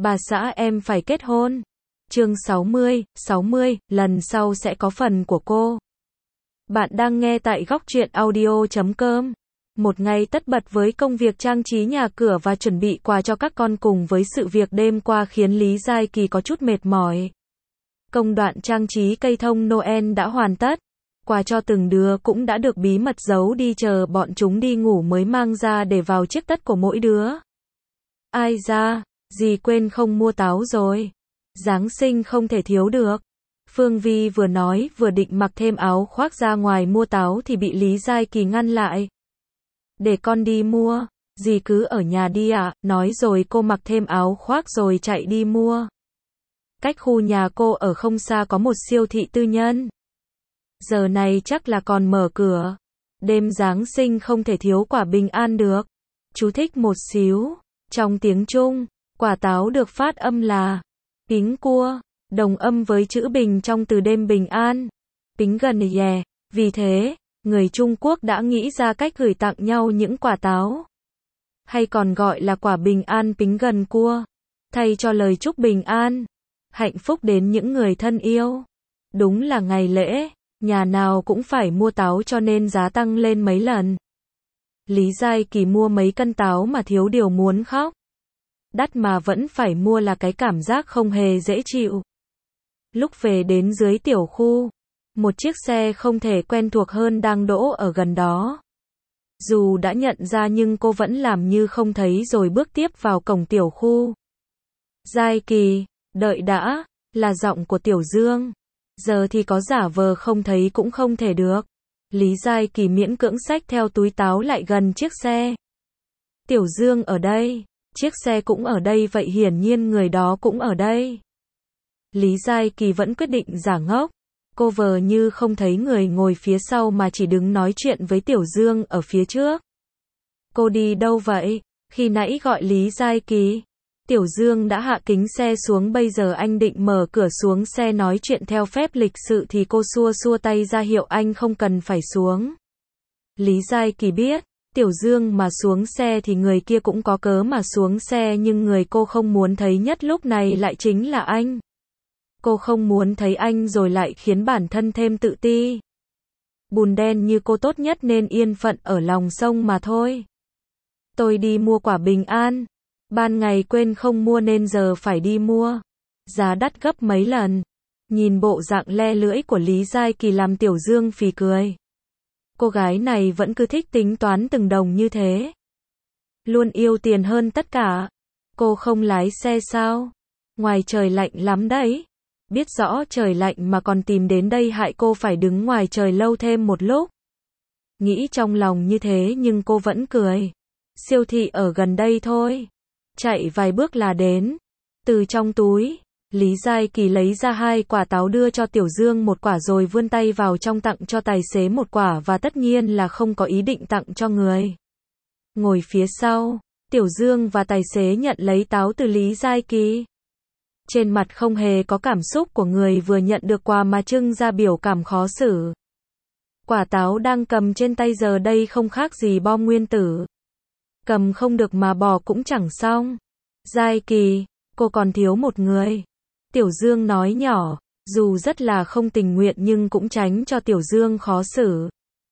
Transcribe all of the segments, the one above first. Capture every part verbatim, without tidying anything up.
Bà xã em phải kết hôn. Chương sáu mươi, sáu mươi, lần sau sẽ có phần của cô. Bạn đang nghe tại góc truyện audio chấm com. Một ngày tất bật với công việc trang trí nhà cửa và chuẩn bị quà cho các con cùng với sự việc đêm qua khiến Lý Giai Kỳ có chút mệt mỏi. Công đoạn trang trí cây thông Noel đã hoàn tất. Quà cho từng đứa cũng đã được bí mật giấu đi chờ bọn chúng đi ngủ mới mang ra để vào chiếc tất của mỗi đứa. Ai da, dì quên không mua táo rồi. Giáng sinh không thể thiếu được. Phương Vi vừa nói vừa định mặc thêm áo khoác ra ngoài mua táo thì bị Lý Giai Kỳ ngăn lại. Để con đi mua, dì cứ ở nhà đi ạ, à, nói rồi cô mặc thêm áo khoác rồi chạy đi mua. Cách khu nhà cô ở không xa có một siêu thị tư nhân. Giờ này chắc là còn mở cửa. Đêm Giáng sinh không thể thiếu quả bình an được. Chú thích một xíu. Trong tiếng Trung, quả táo được phát âm là pính cua, đồng âm với chữ bình trong từ đêm bình an. Pính gần yè. Vì thế, người Trung Quốc đã nghĩ ra cách gửi tặng nhau những quả táo. Hay còn gọi là quả bình an pính gần cua. Thay cho lời chúc bình an, hạnh phúc đến những người thân yêu. Đúng là ngày lễ, nhà nào cũng phải mua táo cho nên giá tăng lên mấy lần. Lý Giai Kỳ mua mấy cân táo mà thiếu điều muốn khóc. Đắt mà vẫn phải mua là cái cảm giác không hề dễ chịu. Lúc về đến dưới tiểu khu, một chiếc xe không thể quen thuộc hơn đang đỗ ở gần đó. Dù đã nhận ra nhưng cô vẫn làm như không thấy rồi bước tiếp vào cổng tiểu khu. Giai Kỳ, đợi đã, là giọng của Tiểu Dương. Giờ thì có giả vờ không thấy cũng không thể được. Lý Giai Kỳ miễn cưỡng xách theo túi táo lại gần chiếc xe. Tiểu Dương ở đây, chiếc xe cũng ở đây vậy hiển nhiên người đó cũng ở đây. Lý Giai Kỳ vẫn quyết định giả ngốc. Cô vờ như không thấy người ngồi phía sau mà chỉ đứng nói chuyện với Tiểu Dương ở phía trước. Cô đi đâu vậy? Khi nãy gọi Lý Giai Kỳ, Tiểu Dương đã hạ kính xe xuống, bây giờ anh định mở cửa xuống xe nói chuyện theo phép lịch sự thì cô xua xua tay ra hiệu anh không cần phải xuống. Lý Giai Kỳ biết, Tiểu Dương mà xuống xe thì người kia cũng có cớ mà xuống xe, nhưng người cô không muốn thấy nhất lúc này lại chính là anh. Cô không muốn thấy anh rồi lại khiến bản thân thêm tự ti. Bùn đen như cô tốt nhất nên yên phận ở lòng sông mà thôi. Tôi đi mua quả bình an. Ban ngày quên không mua nên giờ phải đi mua. Giá đắt gấp mấy lần. Nhìn bộ dạng le lưỡi của Lý Giai Kỳ làm Tiểu Dương phì cười. Cô gái này vẫn cứ thích tính toán từng đồng như thế. Luôn yêu tiền hơn tất cả. Cô không lái xe sao? Ngoài trời lạnh lắm đấy. Biết rõ trời lạnh mà còn tìm đến đây hại cô phải đứng ngoài trời lâu thêm một lúc. Nghĩ trong lòng như thế nhưng cô vẫn cười. Siêu thị ở gần đây thôi. Chạy vài bước là đến. Từ trong túi, Lý Giai Kỳ lấy ra hai quả táo đưa cho Tiểu Dương một quả rồi vươn tay vào trong tặng cho tài xế một quả và tất nhiên là không có ý định tặng cho người. Ngồi phía sau, Tiểu Dương và tài xế nhận lấy táo từ Lý Giai Kỳ. Trên mặt không hề có cảm xúc của người vừa nhận được quà mà trưng ra biểu cảm khó xử. Quả táo đang cầm trên tay giờ đây không khác gì bom nguyên tử. Cầm không được mà bỏ cũng chẳng xong. Giai Kỳ, cô còn thiếu một người. Tiểu Dương nói nhỏ, dù rất là không tình nguyện nhưng cũng tránh cho Tiểu Dương khó xử.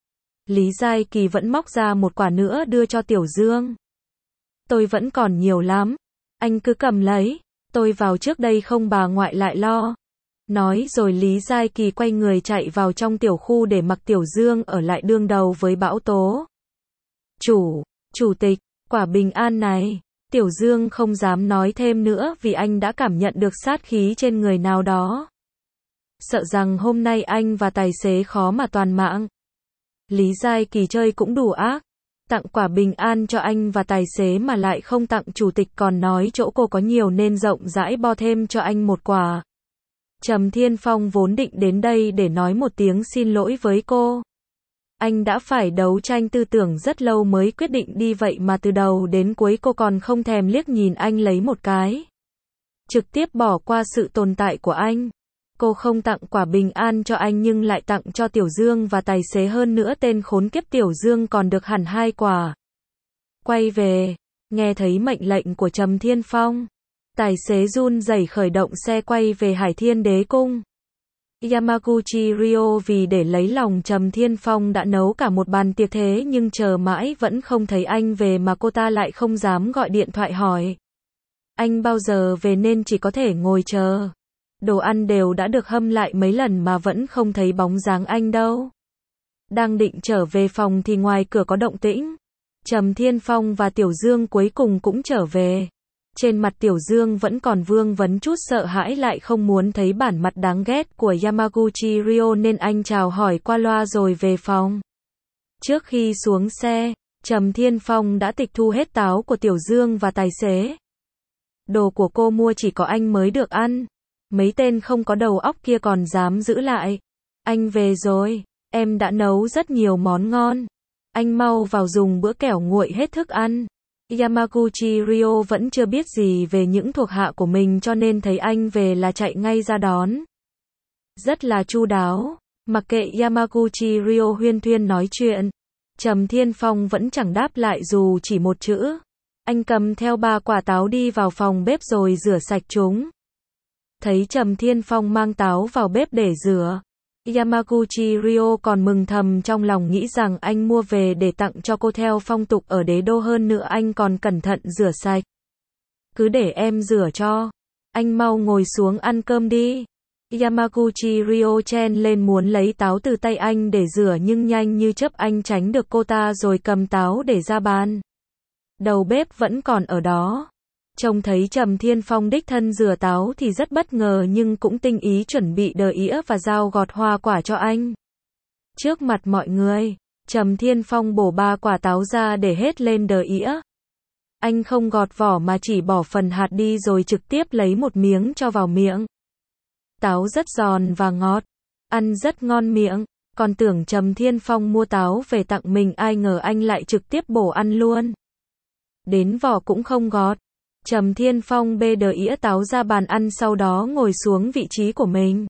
Lý Giai Kỳ vẫn móc ra một quả nữa đưa cho Tiểu Dương. Tôi vẫn còn nhiều lắm. Anh cứ cầm lấy. Tôi vào trước đây không bà ngoại lại lo. Nói rồi Lý Giai Kỳ quay người chạy vào trong tiểu khu để mặc Tiểu Dương ở lại đương đầu với bão tố. Chủ, chủ tịch, quả bình an này. Tiểu Dương không dám nói thêm nữa vì anh đã cảm nhận được sát khí trên người nào đó. Sợ rằng hôm nay anh và tài xế khó mà toàn mạng. Lý Giai Kỳ chơi cũng đủ ác. Tặng quả bình an cho anh và tài xế mà lại không tặng chủ tịch, còn nói chỗ cô có nhiều nên rộng rãi bo thêm cho anh một quả. Trầm Thiên Phong vốn định đến đây để nói một tiếng xin lỗi với cô. Anh đã phải đấu tranh tư tưởng rất lâu mới quyết định đi, vậy mà từ đầu đến cuối cô còn không thèm liếc nhìn anh lấy một cái. Trực tiếp bỏ qua sự tồn tại của anh. Cô không tặng quả bình an cho anh nhưng lại tặng cho Tiểu Dương và tài xế, hơn nữa tên khốn kiếp Tiểu Dương còn được hẳn hai quả. Quay về, nghe thấy mệnh lệnh của Trầm Thiên Phong, Tài xế run rẩy khởi động xe quay về Hải Thiên Đế Cung. Yamaguchi Ryo vì để lấy lòng Trầm Thiên Phong đã nấu cả một bàn tiệc thế nhưng chờ mãi vẫn không thấy anh về mà cô ta lại không dám gọi điện thoại hỏi. Anh bao giờ về nên chỉ có thể ngồi chờ. Đồ ăn đều đã được hâm lại mấy lần mà vẫn không thấy bóng dáng anh đâu. Đang định trở về phòng thì ngoài cửa có động tĩnh. Trầm Thiên Phong và Tiểu Dương cuối cùng cũng trở về. Trên mặt Tiểu Dương vẫn còn vương vấn chút sợ hãi lại không muốn thấy bản mặt đáng ghét của Yamaguchi Ryo nên anh chào hỏi qua loa rồi về phòng. Trước khi xuống xe, Trầm Thiên Phong đã tịch thu hết táo của Tiểu Dương và tài xế. Đồ của cô mua chỉ có anh mới được ăn. Mấy tên không có đầu óc kia còn dám giữ lại. Anh về rồi, em đã nấu rất nhiều món ngon. Anh mau vào dùng bữa kẻo nguội hết thức ăn. Yamaguchi Ryo vẫn chưa biết gì về những thuộc hạ của mình cho nên thấy anh về là chạy ngay ra đón. Rất là chu đáo, mặc kệ Yamaguchi Ryo huyên thuyên nói chuyện. Trầm Thiên Phong vẫn chẳng đáp lại dù chỉ một chữ. Anh cầm theo ba quả táo đi vào phòng bếp rồi rửa sạch chúng. Thấy Trầm Thiên Phong mang táo vào bếp để rửa. Yamaguchi Ryo còn mừng thầm trong lòng nghĩ rằng anh mua về để tặng cho cô theo phong tục ở đế đô hơn nữa anh còn cẩn thận rửa sạch. Cứ để em rửa cho. Anh mau ngồi xuống ăn cơm đi. Yamaguchi Ryo chen lên muốn lấy táo từ tay anh để rửa nhưng nhanh như chớp anh tránh được cô ta rồi cầm táo để ra bàn. Đầu bếp vẫn còn ở đó. Trông thấy Trầm Thiên Phong đích thân rửa táo thì rất bất ngờ nhưng cũng tinh ý chuẩn bị đờ ĩa và dao gọt hoa quả cho anh. Trước mặt mọi người, Trầm Thiên Phong bổ ba quả táo ra để hết lên đờ ĩa. Anh không gọt vỏ mà chỉ bỏ phần hạt đi rồi trực tiếp lấy một miếng cho vào miệng. Táo rất giòn và ngọt, ăn rất ngon miệng, còn tưởng Trầm Thiên Phong mua táo về tặng mình ai ngờ anh lại trực tiếp bổ ăn luôn. Đến vỏ cũng không gọt. Trầm Thiên Phong bê đờ ĩa táo ra bàn ăn sau đó ngồi xuống vị trí của mình.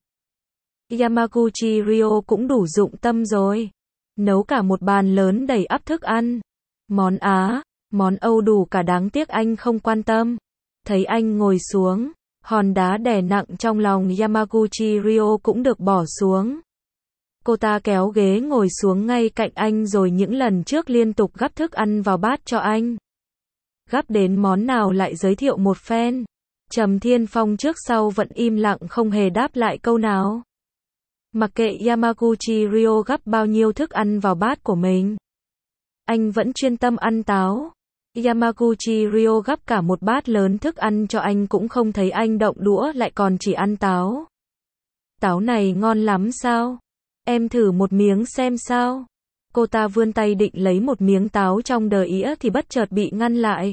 Yamaguchi Ryo cũng đủ dụng tâm rồi. Nấu cả một bàn lớn đầy ắp thức ăn. Món Á, món Âu đủ cả đáng tiếc anh không quan tâm. Thấy anh ngồi xuống, hòn đá đè nặng trong lòng Yamaguchi Ryo cũng được bỏ xuống. Cô ta kéo ghế ngồi xuống ngay cạnh anh rồi những lần trước liên tục gắp thức ăn vào bát cho anh. Gắp đến món nào lại giới thiệu một phen. Trầm Thiên Phong trước sau vẫn im lặng không hề đáp lại câu nào. Mặc kệ Yamaguchi Ryo gắp bao nhiêu thức ăn vào bát của mình. Anh vẫn chuyên tâm ăn táo. Yamaguchi Ryo gắp cả một bát lớn thức ăn cho anh cũng không thấy anh động đũa lại còn chỉ ăn táo. Táo này ngon lắm sao? Em thử một miếng xem sao? Cô ta vươn tay định lấy một miếng táo trong đờ ĩa thì bất chợt bị ngăn lại.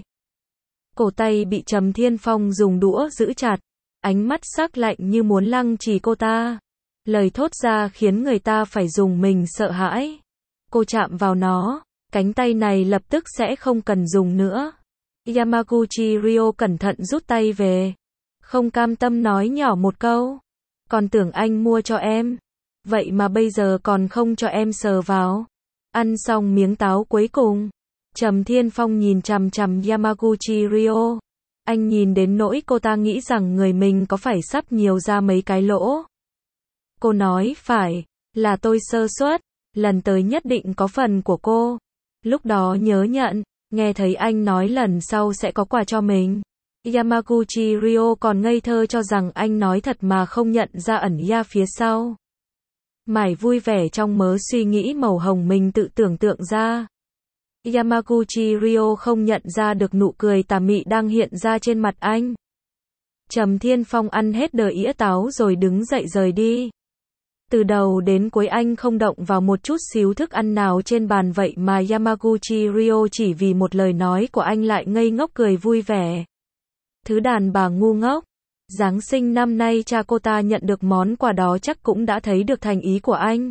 Cổ tay bị Trầm Thiên Phong dùng đũa giữ chặt. Ánh mắt sắc lạnh như muốn lăng trì cô ta. Lời thốt ra khiến người ta phải dùng mình sợ hãi. Cô chạm vào nó. Cánh tay này lập tức sẽ không cần dùng nữa. Yamaguchi Ryo cẩn thận rút tay về. Không cam tâm nói nhỏ một câu. Còn tưởng anh mua cho em. Vậy mà bây giờ còn không cho em sờ vào. Ăn xong miếng táo cuối cùng. Trầm Thiên Phong nhìn chằm chằm Yamaguchi Ryo. Anh nhìn đến nỗi cô ta nghĩ rằng người mình có phải sắp nhiều ra mấy cái lỗ. Cô nói phải, là tôi sơ suất. Lần tới nhất định có phần của cô. Lúc đó nhớ nhận, nghe thấy anh nói lần sau sẽ có quà cho mình. Yamaguchi Ryo còn ngây thơ cho rằng anh nói thật mà không nhận ra ẩn ya phía sau. Mải vui vẻ trong mớ suy nghĩ màu hồng mình tự tưởng tượng ra. Yamaguchi Ryo không nhận ra được nụ cười tà mị đang hiện ra trên mặt anh. Trầm Thiên Phong ăn hết đờ ĩa táo rồi đứng dậy rời đi. Từ đầu đến cuối anh không động vào một chút xíu thức ăn nào trên bàn vậy mà Yamaguchi Ryo chỉ vì một lời nói của anh lại ngây ngốc cười vui vẻ. Thứ đàn bà ngu ngốc. Giáng sinh năm nay cha cô ta nhận được món quà đó chắc cũng đã thấy được thành ý của anh.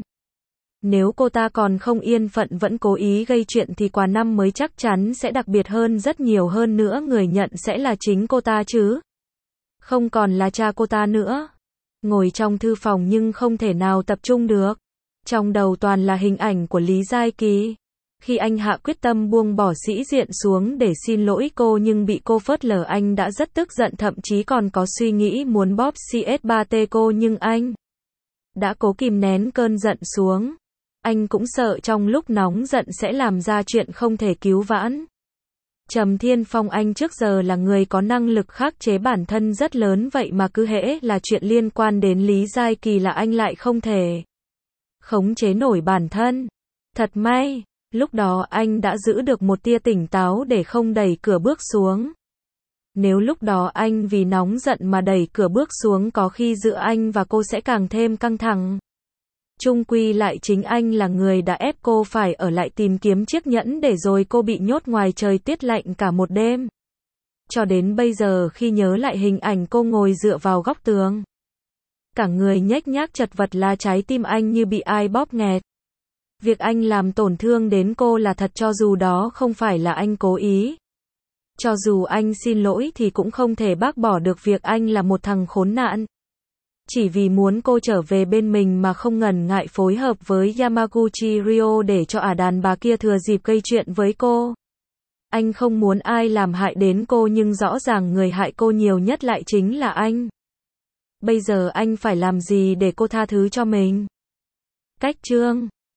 Nếu cô ta còn không yên phận vẫn cố ý gây chuyện thì quà năm mới chắc chắn sẽ đặc biệt hơn rất nhiều hơn nữa, người nhận sẽ là chính cô ta chứ. Không còn là cha cô ta nữa. Ngồi trong thư phòng nhưng không thể nào tập trung được. Trong đầu toàn là hình ảnh của Lý Giai Kỳ. Khi anh hạ quyết tâm buông bỏ sĩ diện xuống để xin lỗi cô nhưng bị cô phớt lờ, anh đã rất tức giận, thậm chí còn có suy nghĩ muốn bóp xê ét ba tê cô, nhưng anh đã cố kìm nén cơn giận xuống. Anh cũng sợ trong lúc nóng giận sẽ làm ra chuyện không thể cứu vãn. Trầm Thiên Phong, anh trước giờ là người có năng lực khắc chế bản thân rất lớn, vậy mà cứ hễ là chuyện liên quan đến Lý Giai Kỳ là anh lại không thể khống chế nổi bản thân. Thật may, lúc đó anh đã giữ được một tia tỉnh táo để không đẩy cửa bước xuống. Nếu lúc đó anh vì nóng giận mà đẩy cửa bước xuống, có khi giữa anh và cô sẽ càng thêm căng thẳng. Chung quy lại chính anh là người đã ép cô phải ở lại tìm kiếm chiếc nhẫn, để rồi cô bị nhốt ngoài trời tuyết lạnh cả một đêm. Cho đến bây giờ khi nhớ lại hình ảnh cô ngồi dựa vào góc tường, cả người nhếch nhác chật vật, là trái tim anh như bị ai bóp nghẹt. Việc anh làm tổn thương đến cô là thật, cho dù đó không phải là anh cố ý. Cho dù anh xin lỗi thì cũng không thể bác bỏ được việc anh là một thằng khốn nạn. Chỉ vì muốn cô trở về bên mình mà không ngần ngại phối hợp với Yamaguchi Ryo để cho ả đàn bà kia thừa dịp gây chuyện với cô. Anh không muốn ai làm hại đến cô, nhưng rõ ràng người hại cô nhiều nhất lại chính là anh. Bây giờ anh phải làm gì để cô tha thứ cho mình? Cách chương